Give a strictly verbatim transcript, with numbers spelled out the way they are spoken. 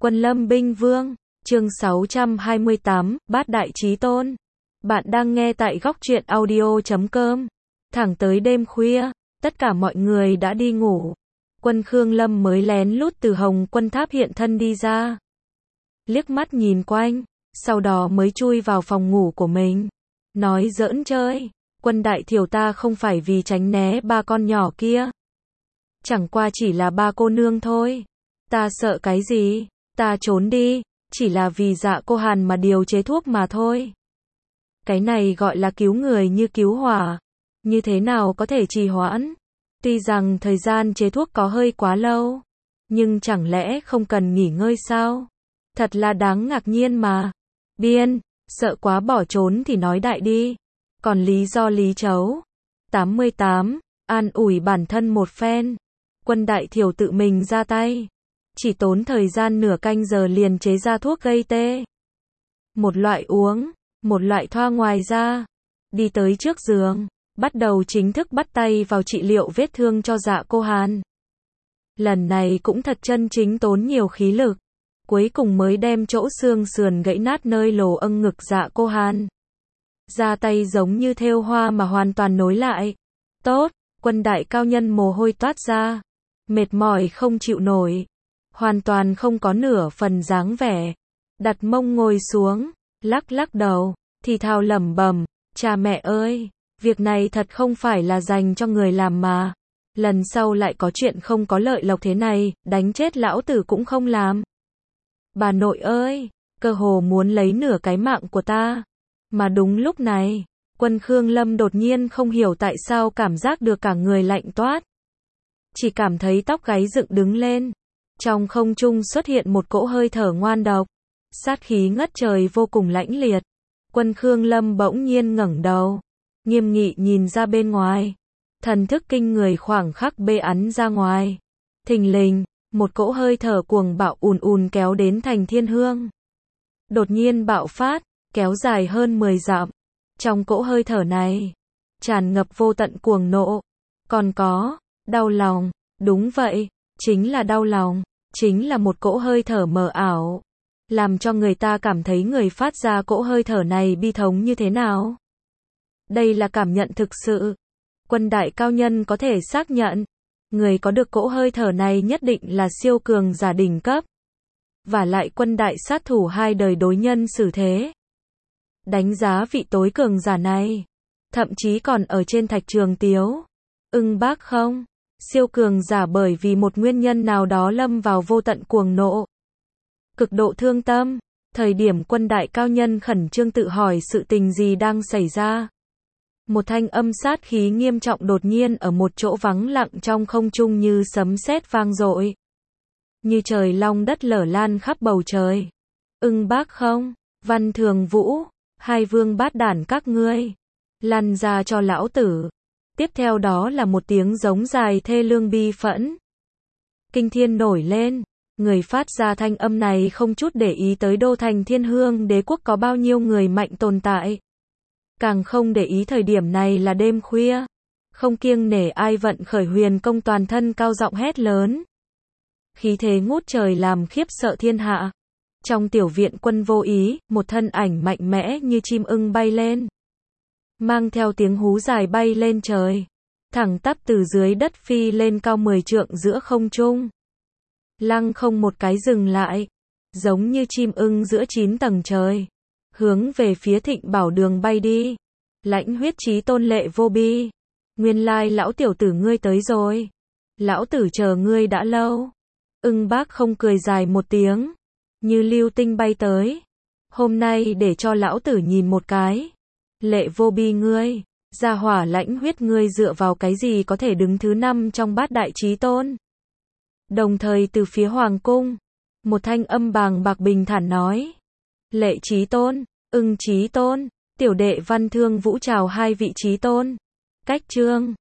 Quân Lâm Binh Vương, chương sáu trăm hai mươi tám, Bát Đại Chí Tôn. Bạn đang nghe tại góc truyện audio chấm com. Thẳng tới đêm khuya, tất cả mọi người đã đi ngủ. Quân Khương Lâm mới lén lút từ Hồng Quân Tháp hiện thân đi ra. Liếc mắt nhìn quanh, sau đó mới chui vào phòng ngủ của mình. Nói giỡn chơi, Quân đại thiểu ta không phải vì tránh né ba con nhỏ kia. Chẳng qua chỉ là ba cô nương thôi. Ta sợ cái gì, ta trốn đi, chỉ là vì Dạ Cô Hàn mà điều chế thuốc mà thôi. Cái này gọi là cứu người như cứu hỏa. Như thế nào có thể trì hoãn? Tuy rằng thời gian chế thuốc có hơi quá lâu, nhưng chẳng lẽ không cần nghỉ ngơi sao? Thật là đáng ngạc nhiên mà. Biên, sợ quá bỏ trốn thì nói đại đi. Còn lý do lý chấu. tám mươi tám, an ủi bản thân một phen. Quân đại thiểu tự mình ra tay. Chỉ tốn thời gian nửa canh giờ liền chế ra thuốc gây tê. Một loại uống, một loại thoa ngoài da. Đi tới trước giường, bắt đầu chính thức bắt tay vào trị liệu vết thương cho Dạ Cô Hàn. Lần này cũng thật chân chính tốn nhiều khí lực. Cuối cùng mới đem chỗ xương sườn gãy nát nơi lồ âng ngực Dạ Cô Hàn. Ra tay giống như thêu hoa mà hoàn toàn nối lại. Tốt, Quân đại cao nhân mồ hôi toát ra. Mệt mỏi không chịu nổi. Hoàn toàn không có nửa phần dáng vẻ. Đặt mông ngồi xuống, lắc lắc đầu, thì thào lẩm bẩm, cha mẹ ơi, việc này thật không phải là dành cho người làm mà. Lần sau lại có chuyện không có lợi lộc thế này, đánh chết lão tử cũng không làm. Bà nội ơi, cơ hồ muốn lấy nửa cái mạng của ta. Mà đúng lúc này, Quân Khương Lâm đột nhiên không hiểu tại sao cảm giác được cả người lạnh toát. Chỉ cảm thấy tóc gáy dựng đứng lên. Trong không trung xuất hiện một cỗ hơi thở ngoan độc. Sát khí ngất trời vô cùng lãnh liệt. Quân Khương Lâm bỗng nhiên ngẩng đầu. Nghiêm nghị nhìn ra bên ngoài. Thần thức kinh người khoảng khắc bê ắn ra ngoài. Thình lình, một cỗ hơi thở cuồng bạo ùn ùn kéo đến thành Thiên Hương. Đột nhiên bạo phát, kéo dài hơn mười dặm. Trong cỗ hơi thở này, tràn ngập vô tận cuồng nộ. Còn có, đau lòng, đúng vậy, chính là đau lòng. Chính là một cỗ hơi thở mờ ảo. Làm cho người ta cảm thấy người phát ra cỗ hơi thở này bi thống như thế nào. Đây là cảm nhận thực sự. Quân đại cao nhân có thể xác nhận. Người có được cỗ hơi thở này nhất định là siêu cường giả đỉnh cấp. Và lại quân đại sát thủ hai đời đối nhân xử thế. Đánh giá vị tối cường giả này. Thậm chí còn ở trên thạch trường tiếu. Ưng bác không? Siêu cường giả bởi vì một nguyên nhân nào đó lâm vào vô tận cuồng nộ. Cực độ thương tâm. Thời điểm quân đại cao nhân khẩn trương tự hỏi sự tình gì đang xảy ra. Một thanh âm sát khí nghiêm trọng đột nhiên ở một chỗ vắng lặng trong không trung như sấm sét vang dội. Như trời long đất lở lan khắp bầu trời. Ưng bác không? Văn Thường Vũ, hai vương bát đản các ngươi. Lăn ra cho lão tử. Tiếp theo đó là một tiếng giống dài thê lương bi phẫn. Kinh thiên nổi lên. Người phát ra thanh âm này không chút để ý tới đô thành Thiên Hương đế quốc có bao nhiêu người mạnh tồn tại. Càng không để ý thời điểm này là đêm khuya. Không kiêng nể ai vận khởi huyền công toàn thân cao giọng hét lớn. Khí thế ngút trời làm khiếp sợ thiên hạ. Trong tiểu viện Quân vô ý, một thân ảnh mạnh mẽ như chim ưng bay lên. Mang theo tiếng hú dài bay lên trời. Thẳng tắp từ dưới đất phi lên cao mười trượng giữa không trung. Lăng không một cái dừng lại. Giống như chim ưng giữa chín tầng trời. Hướng về phía Thịnh Bảo Đường bay đi. Lãnh huyết chí tôn lệ vô bi. Nguyên lai lão tiểu tử ngươi tới rồi. Lão tử chờ ngươi đã lâu. Ưng bác không cười dài một tiếng. Như lưu tinh bay tới. Hôm nay để cho lão tử nhìn một cái. Lệ vô bi ngươi, gia hỏa lãnh huyết ngươi dựa vào cái gì có thể đứng thứ năm trong bát đại chí tôn. Đồng thời từ phía hoàng cung, một thanh âm bàng bạc bình thản nói. Lệ chí tôn, Ưng chí tôn, tiểu đệ Văn Thương Vũ chào hai vị chí tôn. Cách chương.